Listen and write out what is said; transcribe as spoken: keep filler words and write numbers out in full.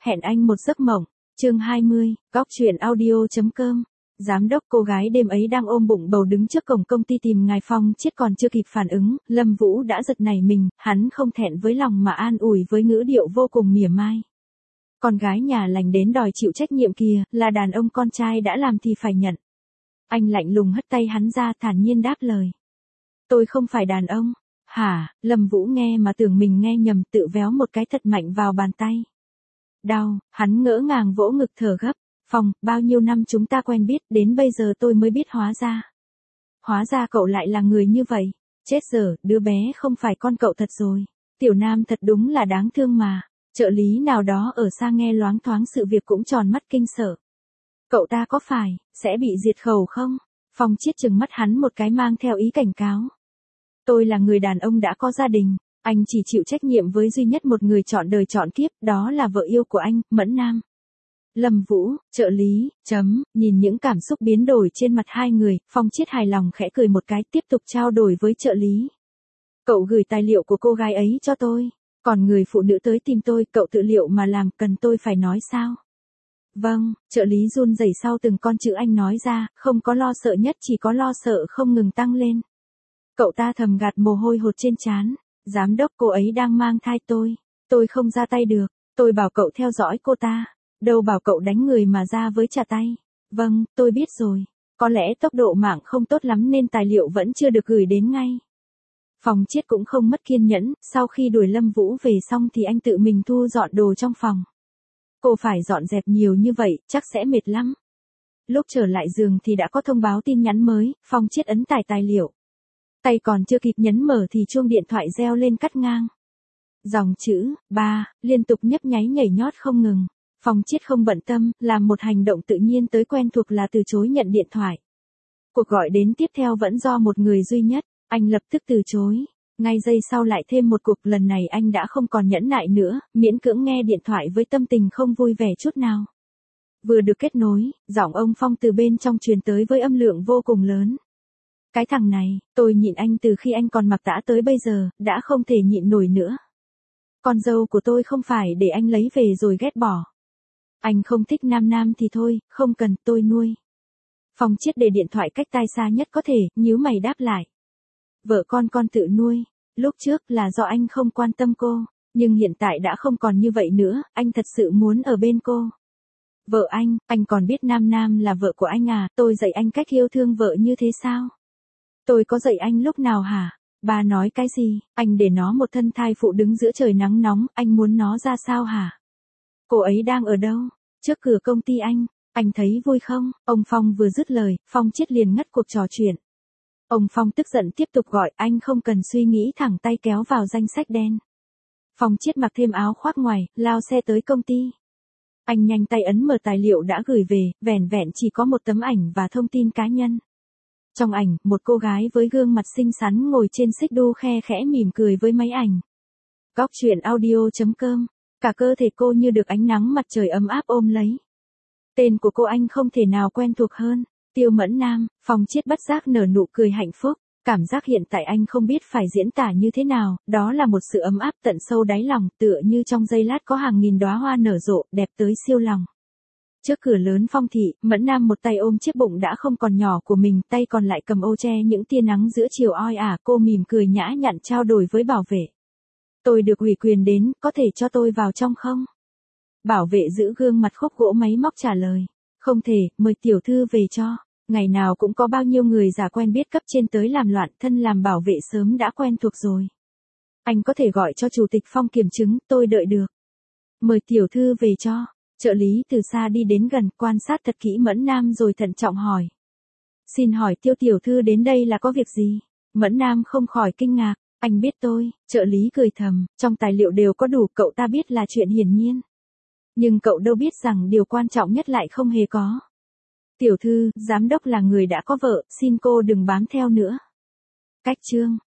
Hẹn anh một giấc mộng, chương hai mươi, góc chuyện audio.com. Giám đốc cô gái đêm ấy đang ôm bụng bầu đứng trước cổng công ty tìm ngài Phong Chiết còn chưa kịp phản ứng, Lâm Vũ đã giật nảy mình, hắn không thẹn với lòng mà an ủi với ngữ điệu vô cùng mỉa mai. Con gái nhà lành đến đòi chịu trách nhiệm kìa, là đàn ông con trai đã làm thì phải nhận. Anh lạnh lùng hất tay hắn ra thản nhiên đáp lời. Tôi không phải đàn ông. Hả, Lâm Vũ nghe mà tưởng mình nghe nhầm tự véo một cái thật mạnh vào bàn tay. Đau, hắn ngỡ ngàng vỗ ngực thở gấp. Phong, bao nhiêu năm chúng ta quen biết, đến bây giờ tôi mới biết hóa ra. Hóa ra cậu lại là người như vậy. Chết giờ, đứa bé không phải con cậu thật rồi. Tiểu Nam thật đúng là đáng thương mà. Trợ lý nào đó ở xa nghe loáng thoáng sự việc cũng tròn mắt kinh sợ. Cậu ta có phải, sẽ bị diệt khẩu không? Phong Chiết trừng mắt hắn một cái mang theo ý cảnh cáo. Tôi là người đàn ông đã có gia đình, anh chỉ chịu trách nhiệm với duy nhất một người trọn đời trọn kiếp, đó là vợ yêu của anh, Mẫn Nam. Lâm Vũ, trợ lý, chấm, nhìn những cảm xúc biến đổi trên mặt hai người, Phong Chiết hài lòng khẽ cười một cái tiếp tục trao đổi với trợ lý. Cậu gửi tài liệu của cô gái ấy cho tôi, còn người phụ nữ tới tìm tôi, cậu tự liệu mà làm, cần tôi phải nói sao? Vâng, trợ lý run rẩy sau từng con chữ anh nói ra, không có lo sợ nhất chỉ có lo sợ không ngừng tăng lên. Cậu ta thầm gạt mồ hôi hột trên trán. Giám đốc cô ấy đang mang thai tôi. Tôi không ra tay được. Tôi bảo cậu theo dõi cô ta. Đâu bảo cậu đánh người mà ra với trả tay. Vâng, tôi biết rồi. Có lẽ tốc độ mạng không tốt lắm nên tài liệu vẫn chưa được gửi đến ngay. Phong Chiết cũng không mất kiên nhẫn. Sau khi đuổi Lâm Vũ về xong thì anh tự mình thu dọn đồ trong phòng. Cô phải dọn dẹp nhiều như vậy, chắc sẽ mệt lắm. Lúc trở lại giường thì đã có thông báo tin nhắn mới. Phong Chiết ấn tải tài liệu. Tay còn chưa kịp nhấn mở thì chuông điện thoại reo lên cắt ngang. Dòng chữ, ba, liên tục nhấp nháy nhảy nhót không ngừng. Phong Chiết không bận tâm, làm một hành động tự nhiên tới quen thuộc là từ chối nhận điện thoại. Cuộc gọi đến tiếp theo vẫn do một người duy nhất, anh lập tức từ chối. Ngay giây sau lại thêm một cuộc, lần này anh đã không còn nhẫn nại nữa, miễn cưỡng nghe điện thoại với tâm tình không vui vẻ chút nào. Vừa được kết nối, giọng ông Phong từ bên trong truyền tới với âm lượng vô cùng lớn. Cái thằng này, tôi nhịn anh từ khi anh còn mặc tã tới bây giờ, đã không thể nhịn nổi nữa. Con dâu của tôi không phải để anh lấy về rồi ghét bỏ. Anh không thích Nam Nam thì thôi, không cần, tôi nuôi. Phong Chiết để điện thoại cách tai xa nhất có thể, nhíu mày đáp lại. Vợ con con tự nuôi, lúc trước là do anh không quan tâm cô, nhưng hiện tại đã không còn như vậy nữa, anh thật sự muốn ở bên cô. Vợ anh, anh còn biết Nam Nam là vợ của anh à, tôi dạy anh cách yêu thương vợ như thế sao? Tôi có dạy anh lúc nào hả? Bà nói cái gì? Anh để nó một thân thai phụ đứng giữa trời nắng nóng, anh muốn nó ra sao hả? Cô ấy đang ở đâu? Trước cửa công ty anh, anh thấy vui không? Ông Phong vừa dứt lời, Phong Chiết liền ngắt cuộc trò chuyện. Ông Phong tức giận tiếp tục gọi, anh không cần suy nghĩ, thẳng tay kéo vào danh sách đen. Phong Chiết mặc thêm áo khoác ngoài, lao xe tới công ty. Anh nhanh tay ấn mở tài liệu đã gửi về, vẻn vẹn chỉ có một tấm ảnh và thông tin cá nhân. Trong ảnh, một cô gái với gương mặt xinh xắn ngồi trên xích đu khe khẽ mỉm cười với máy ảnh. Góc chuyện audio.com. Cả cơ thể cô như được ánh nắng mặt trời ấm áp ôm lấy. Tên của cô anh không thể nào quen thuộc hơn. Tiêu Mẫn Nam. Phong Chiết bất giác nở nụ cười hạnh phúc. Cảm giác hiện tại anh không biết phải diễn tả như thế nào, đó là một sự ấm áp tận sâu đáy lòng, tựa như trong giây lát có hàng nghìn đóa hoa nở rộ, đẹp tới siêu lòng. Trước cửa lớn Phong thị, Mẫn Nam một tay ôm chiếc bụng đã không còn nhỏ của mình, tay còn lại cầm ô che những tia nắng giữa chiều oi ả, cô mỉm cười nhã nhặn trao đổi với bảo vệ. Tôi được ủy quyền đến, có thể cho tôi vào trong không? Bảo vệ giữ gương mặt khúc gỗ máy móc trả lời. Không thể, mời tiểu thư về cho. Ngày nào cũng có bao nhiêu người giả quen biết cấp trên tới làm loạn, thân làm bảo vệ sớm đã quen thuộc rồi. Anh có thể gọi cho chủ tịch Phong kiểm chứng, tôi đợi được. Mời tiểu thư về cho. Trợ lý từ xa đi đến gần, quan sát thật kỹ Mẫn Nam rồi thận trọng hỏi. Xin hỏi Tiêu tiểu thư đến đây là có việc gì? Mẫn Nam không khỏi kinh ngạc. Anh biết tôi, trợ lý cười thầm, trong tài liệu đều có đủ, cậu ta biết là chuyện hiển nhiên. Nhưng cậu đâu biết rằng điều quan trọng nhất lại không hề có. Tiểu thư, giám đốc là người đã có vợ, xin cô đừng bám theo nữa. Cách chương.